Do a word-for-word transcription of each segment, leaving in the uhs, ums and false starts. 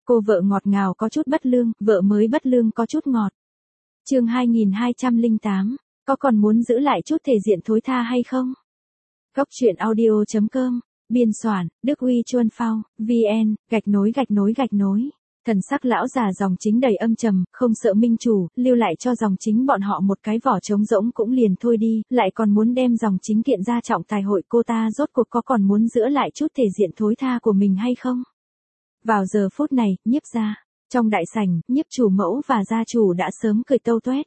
Cô vợ ngọt ngào có chút bất lương, vợ mới bất lương có chút ngọt. Chương hai nghìn hai trăm lẻ tám, có còn muốn giữ lại chút thể diện thối tha hay không? Góc truyện audio chấm com, biên soạn, Đức Uy Chuân Phao, vn, gạch nối gạch nối gạch nối. Thần sắc lão già dòng chính đầy âm trầm, không sợ minh chủ, lưu lại cho dòng chính bọn họ một cái vỏ trống rỗng cũng liền thôi đi, lại còn muốn đem dòng chính kiện ra trọng tài hội, cô ta rốt cuộc có còn muốn giữ lại chút thể diện thối tha của mình hay không? Vào giờ phút này, Nhiếp gia, trong đại sảnh, Nhiếp chủ mẫu và gia chủ đã sớm cười tâu toét.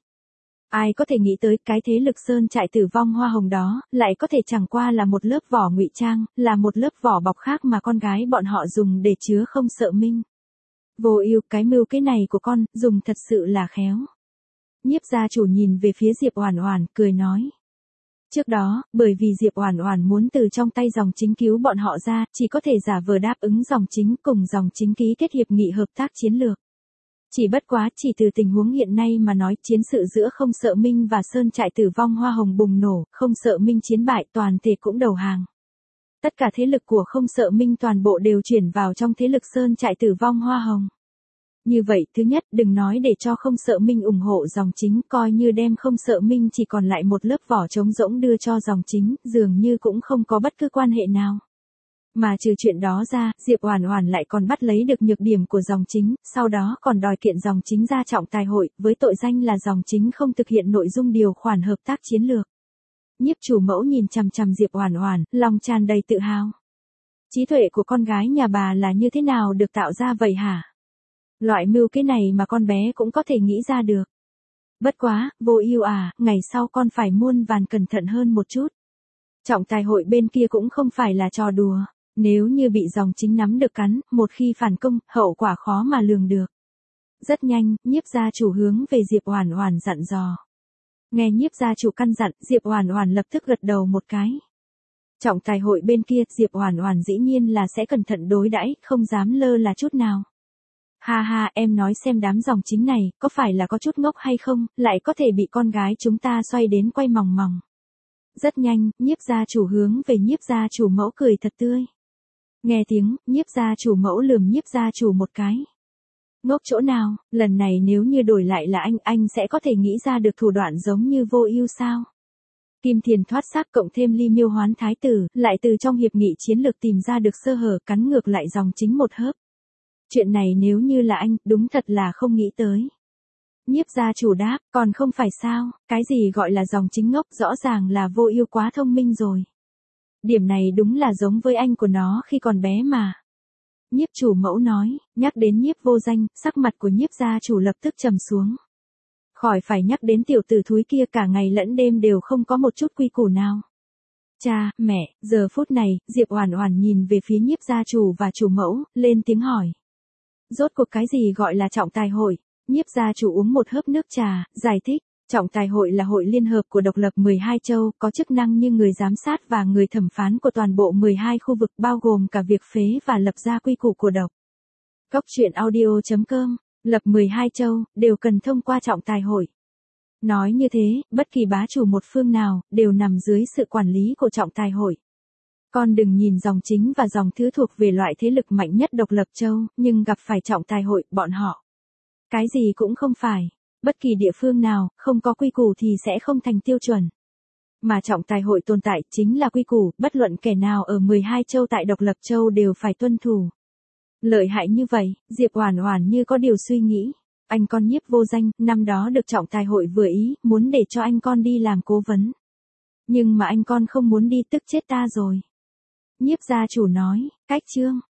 Ai có thể nghĩ tới cái thế lực sơn trại tử vong hoa hồng đó, lại có thể chẳng qua là một lớp vỏ ngụy trang, là một lớp vỏ bọc khác mà con gái bọn họ dùng để chứa không sợ minh. Vô Ưu, cái mưu kế này của con, dùng thật sự là khéo. Nhiếp gia chủ nhìn về phía Diệp Oản Oản, cười nói. Trước đó, bởi vì Diệp Oản Oản muốn từ trong tay dòng chính cứu bọn họ ra, chỉ có thể giả vờ đáp ứng dòng chính cùng dòng chính ký kết hiệp nghị hợp tác chiến lược. Chỉ bất quá, chỉ từ tình huống hiện nay mà nói, chiến sự giữa Không Sợ Minh và Sơn trại tử vong hoa hồng bùng nổ, Không Sợ Minh chiến bại, toàn thể cũng đầu hàng. Tất cả thế lực của Không Sợ Minh toàn bộ đều chuyển vào trong thế lực Sơn trại tử vong hoa hồng. Như vậy, thứ nhất, đừng nói để cho Không Sợ Minh ủng hộ dòng chính, coi như đem Không Sợ Minh chỉ còn lại một lớp vỏ trống rỗng đưa cho dòng chính, dường như cũng không có bất cứ quan hệ nào. Mà trừ chuyện đó ra, Diệp Oản Oản lại còn bắt lấy được nhược điểm của dòng chính, sau đó còn đòi kiện dòng chính ra trọng tài hội, với tội danh là dòng chính không thực hiện nội dung điều khoản hợp tác chiến lược. Nhiếp chủ mẫu nhìn chằm chằm Diệp Oản Oản, lòng tràn đầy tự hào. Trí tuệ của con gái nhà bà là như thế nào được tạo ra vậy hả? Loại mưu kế này mà con bé cũng có thể nghĩ ra được. Bất quá, Vô Ưu à, ngày sau con phải muôn vàn cẩn thận hơn một chút. Trọng tài hội bên kia cũng không phải là trò đùa, nếu như bị dòng chính nắm được cắn, một khi phản công, hậu quả khó mà lường được. Rất nhanh, Nhiếp gia chủ hướng về Diệp Oản Oản dặn dò. Nghe Nhiếp gia chủ căn dặn, Diệp Oản Oản lập tức gật đầu một cái. Trọng tài hội bên kia, Diệp Oản Oản dĩ nhiên là sẽ cẩn thận đối đãi, không dám lơ là chút nào. Ha ha, em nói xem đám dòng chính này, có phải là có chút ngốc hay không, lại có thể bị con gái chúng ta xoay đến quay mòng mòng. Rất nhanh, Nhiếp gia chủ hướng về Nhiếp gia chủ mẫu cười thật tươi. Nghe tiếng, Nhiếp gia chủ mẫu lườm Nhiếp gia chủ một cái. Ngốc chỗ nào, lần này nếu như đổi lại là anh, anh sẽ có thể nghĩ ra được thủ đoạn giống như Vô Ưu sao? Kim Thiền thoát xác cộng thêm Ly Miêu hoán thái tử, lại từ trong hiệp nghị chiến lược tìm ra được sơ hở, cắn ngược lại dòng chính một hớp. Chuyện này nếu như là anh, đúng thật là không nghĩ tới. Nhiếp gia chủ đáp, còn không phải sao, cái gì gọi là dòng chính ngốc, rõ ràng là Vô Ưu quá thông minh rồi. Điểm này đúng là giống với anh của nó khi còn bé mà. Nhiếp chủ mẫu nói, nhắc đến Nhiếp Vô Danh, sắc mặt của Nhiếp gia chủ lập tức trầm xuống. Khỏi phải nhắc đến tiểu tử thúi kia, cả ngày lẫn đêm đều không có một chút quy củ nào. Cha, mẹ, giờ phút này, Diệp Oản Oản nhìn về phía Nhiếp gia chủ và chủ mẫu, lên tiếng hỏi. Rốt cuộc cái gì gọi là trọng tài hội? Nhiếp gia chủ uống một hớp nước trà, giải thích. Trọng tài hội là hội liên hợp của độc lập mười hai châu, có chức năng như người giám sát và người thẩm phán của toàn bộ mười hai khu vực, bao gồm cả việc phế và lập ra quy củ của độc. Góc truyện audio chấm com, lập mười hai châu, đều cần thông qua trọng tài hội. Nói như thế, bất kỳ bá chủ một phương nào, đều nằm dưới sự quản lý của trọng tài hội. Con đừng nhìn dòng chính và dòng thứ thuộc về loại thế lực mạnh nhất độc lập châu, nhưng gặp phải trọng tài hội, bọn họ. Cái gì cũng không phải. Bất kỳ địa phương nào, không có quy củ thì sẽ không thành tiêu chuẩn. Mà trọng tài hội tồn tại chính là quy củ, bất luận kẻ nào ở mười hai châu tại độc lập châu đều phải tuân thủ. Lợi hại như vậy, Diệp Oản Oản như có điều suy nghĩ. Anh con Nhiếp Vô Danh, năm đó được trọng tài hội vừa ý, muốn để cho anh con đi làm cố vấn. Nhưng mà anh con không muốn đi, tức chết ta rồi. Nhiếp gia chủ nói, cách chương,